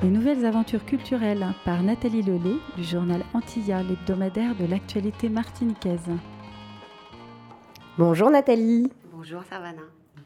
Les nouvelles aventures culturelles par Nathalie Lelay du journal Antilla, l'hebdomadaire de l'actualité martiniquaise. Bonjour Nathalie. Bonjour Savannah.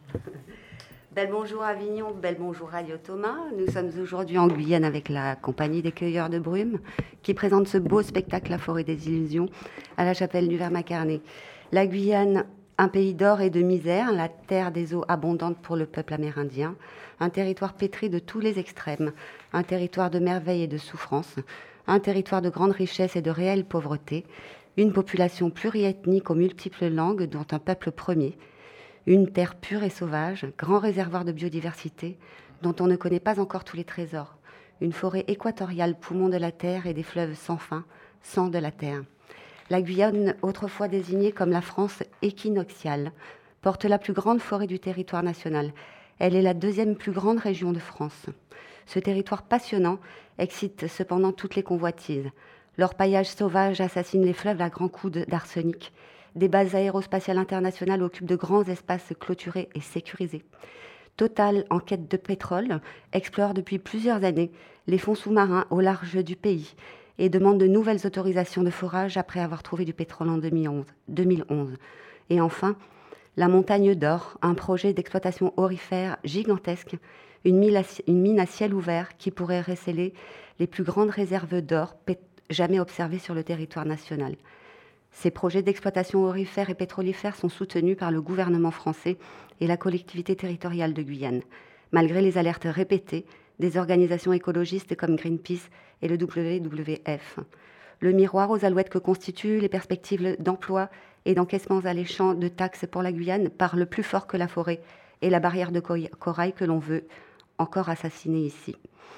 Bel bonjour Avignon, bel bonjour Radio Thomas. Nous sommes aujourd'hui en Guyane avec la compagnie des Cueilleurs de Brume qui présente ce beau spectacle La Forêt des Illusions à la chapelle du Vermacarné. La Guyane, un pays d'or et de misère, la terre des eaux abondantes pour le peuple amérindien, un territoire pétri de tous les extrêmes, un territoire de merveilles et de souffrances, un territoire de grande richesse et de réelle pauvreté, une population pluriethnique aux multiples langues dont un peuple premier, une terre pure et sauvage, grand réservoir de biodiversité dont on ne connaît pas encore tous les trésors, une forêt équatoriale poumon de la terre et des fleuves sans fin, sang de la terre. La Guyane, autrefois désignée comme la France équinoxiale, porte la plus grande forêt du territoire national. Elle est la deuxième plus grande région de France. Ce territoire passionnant excite cependant toutes les convoitises. L'orpaillage sauvage assassine les fleuves à grands coups d'arsenic. Des bases aérospatiales internationales occupent de grands espaces clôturés et sécurisés. Total, en quête de pétrole, explore depuis plusieurs années les fonds sous-marins au large du pays et demande de nouvelles autorisations de forage après avoir trouvé du pétrole en 2011. Et enfin, la Montagne d'Or, un projet d'exploitation aurifère gigantesque, une mine à ciel ouvert qui pourrait recéler les plus grandes réserves d'or jamais observées sur le territoire national. Ces projets d'exploitation aurifère et pétrolifère sont soutenus par le gouvernement français et la collectivité territoriale de Guyane, malgré les alertes répétées des organisations écologistes comme Greenpeace et le WWF. Le miroir aux alouettes que constituent les perspectives d'emploi et d'encaissements alléchants de taxes pour la Guyane parlent plus fort que la forêt et la barrière de corail que l'on veut encore assassiner ici.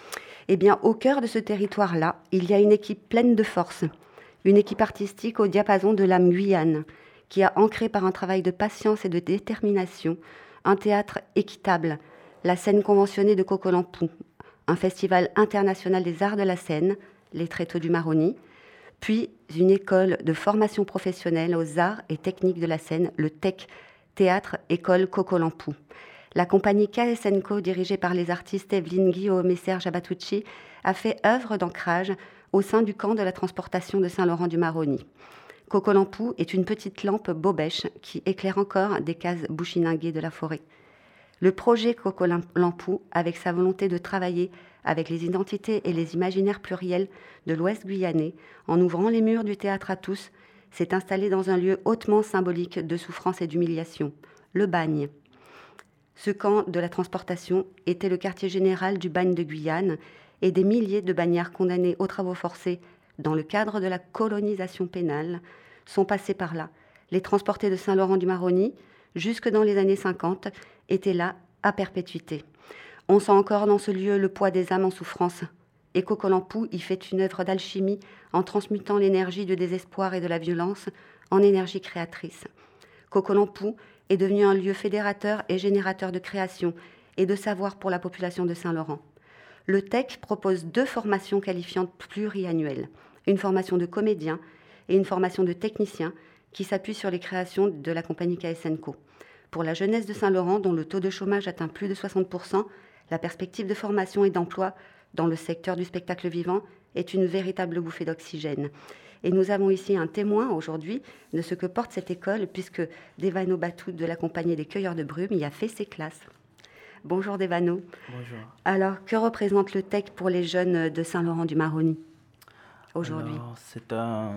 Eh bien, au cœur de ce territoire-là, il y a une équipe pleine de force, une équipe artistique au diapason de l'âme guyane, qui a ancré par un travail de patience et de détermination un théâtre équitable, la scène conventionnée de Coquelampou, un festival international des arts de la scène, les Tréteaux du Maroni, puis une école de formation professionnelle aux arts et techniques de la scène, le TEC, Théâtre École Coquelampou. La compagnie KSNCO, dirigée par les artistes Evelyne Guillaume et Serge Abatucci, a fait œuvre d'ancrage au sein du camp de la transportation de Saint-Laurent-du-Maroni. Coquelampou est une petite lampe bobèche qui éclaire encore des cases bouchininguées de la forêt. Le projet Coquelampou, avec sa volonté de travailler avec les identités et les imaginaires pluriels de l'Ouest guyanais, en ouvrant les murs du théâtre à tous, s'est installé dans un lieu hautement symbolique de souffrance et d'humiliation, le Bagne. Ce camp de la transportation était le quartier général du Bagne de Guyane et des milliers de bagnards condamnés aux travaux forcés dans le cadre de la colonisation pénale sont passés par là. Les transportés de Saint-Laurent-du-Maroni, jusque dans les années 50, étaient là à perpétuité. On sent encore dans ce lieu le poids des âmes en souffrance. Et Coquelampou y fait une œuvre d'alchimie en transmutant l'énergie du désespoir et de la violence en énergie créatrice. Coquelampou est devenu un lieu fédérateur et générateur de création et de savoir pour la population de Saint-Laurent. Le TEC propose 2 formations qualifiantes pluriannuelles, une formation de comédien et une formation de technicien qui s'appuie sur les créations de la compagnie KSNCO. Pour la jeunesse de Saint-Laurent, dont le taux de chômage atteint plus de 60%, la perspective de formation et d'emploi dans le secteur du spectacle vivant est une véritable bouffée d'oxygène. Et nous avons ici un témoin aujourd'hui de ce que porte cette école, puisque Devano Batout de la compagnie des Cueilleurs de Brume y a fait ses classes. Bonjour Devano. Bonjour. Alors, que représente le TEC pour les jeunes de Saint-Laurent-du-Maroni aujourd'hui? Alors,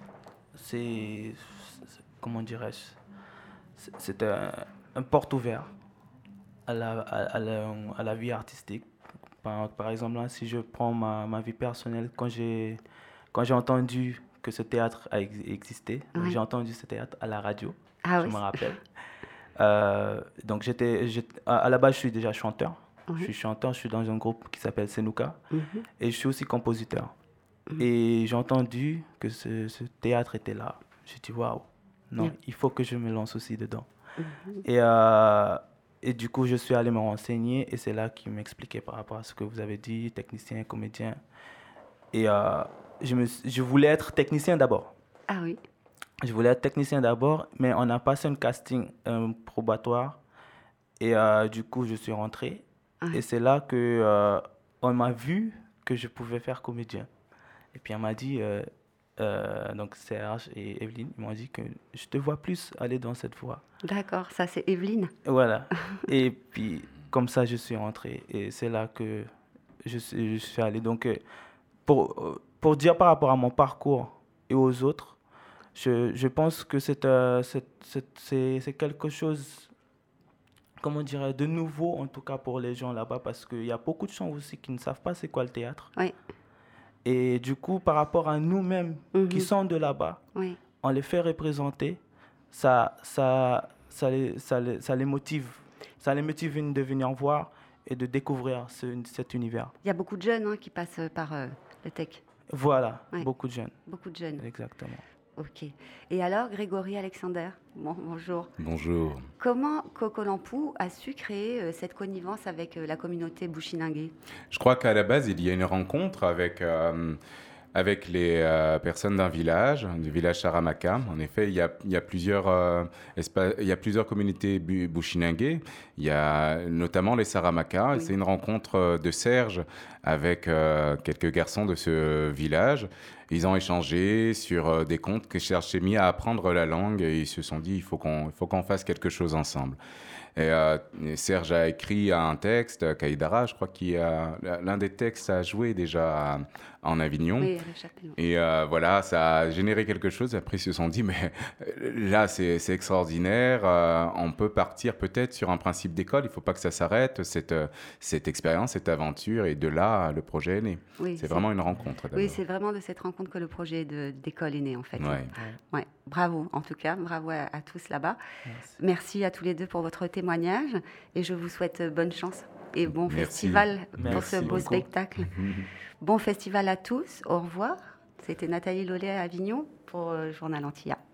comment dirais-je, c'est un porte ouvert à la vie artistique. Par exemple, là, si je prends ma vie personnelle, quand j'ai entendu que ce théâtre existé, Oui. j'ai entendu ce théâtre à la radio, Ah je oui. me rappelle. Donc à la base, je suis déjà chanteur. Oui. Je suis chanteur, je suis dans un groupe qui s'appelle Senuka, et je suis aussi compositeur. Mhm. Et j'ai entendu que ce théâtre était là. J'ai dit, waouh, non, Oui. il faut que je me lance aussi dedans. Mhm. Et du coup, je suis allé me renseigner et c'est là qu'il m'expliquait par rapport à ce que vous avez dit, technicien, comédien. Et je voulais être technicien d'abord. Ah oui. Je voulais être technicien d'abord, mais on a passé un casting probatoire et du coup, je suis rentré. Ah. Et c'est là que on m'a vu que je pouvais faire comédien. Et puis elle m'a dit, donc Serge et Evelyne, ils m'ont dit que je te vois plus aller dans cette voie. D'accord, ça c'est Evelyne. Voilà. Et puis, comme ça, je suis rentré. Et c'est là que je suis allé. Donc, pour dire par rapport à mon parcours et aux autres, je pense que c'est quelque chose, comment dirais, de nouveau, en tout cas pour les gens là-bas, parce qu'il y a beaucoup de gens aussi qui ne savent pas c'est quoi le théâtre. Oui. Et du coup, par rapport à nous-mêmes qui sont de là-bas, oui. on les fait représenter, ça les motive. Ça les motive de venir voir et de découvrir cet univers. Il y a beaucoup de jeunes qui passent par le TEC. Voilà, Ouais. beaucoup de jeunes. Beaucoup de jeunes. Exactement. Ok. Et alors, Grégory Alexander, bonjour. Bonjour. Comment Kokolampou a su créer cette connivence avec la communauté Bushinangé? Je crois qu'à la base, il y a une rencontre avec les personnes d'un village, du village Saramaka. En effet, il y a plusieurs communautés Bushinangé. Il y a notamment les Saramaka. Oui. C'est une rencontre de Serge avec quelques garçons de ce village. Ils ont échangé sur des contes que Serge s'est mis à apprendre la langue et ils se sont dit il faut qu'on fasse quelque chose ensemble. Et Serge a écrit un texte, Kaïdara, je crois l'un des textes a joué déjà en Avignon. Oui, à la Chapelle. Et voilà, ça a généré quelque chose. Après, ils se sont dit, mais là, c'est extraordinaire. On peut partir peut-être sur un principe d'école. Il ne faut pas que ça s'arrête, cette expérience, cette aventure. Et de là, le projet est né. Oui, c'est vraiment une rencontre. Oui, c'est vraiment de cette rencontre que le projet d'école est né, en fait. Ouais. Ouais. Bravo, en tout cas. Bravo à tous là-bas. Merci. Merci à tous les deux pour votre témoignage. Et je vous souhaite bonne chance et bon Merci. festival pour Merci ce beau beaucoup. spectacle. Bon festival à tous. Au revoir. C'était Nathalie Lollet à Avignon pour Journal Antilla.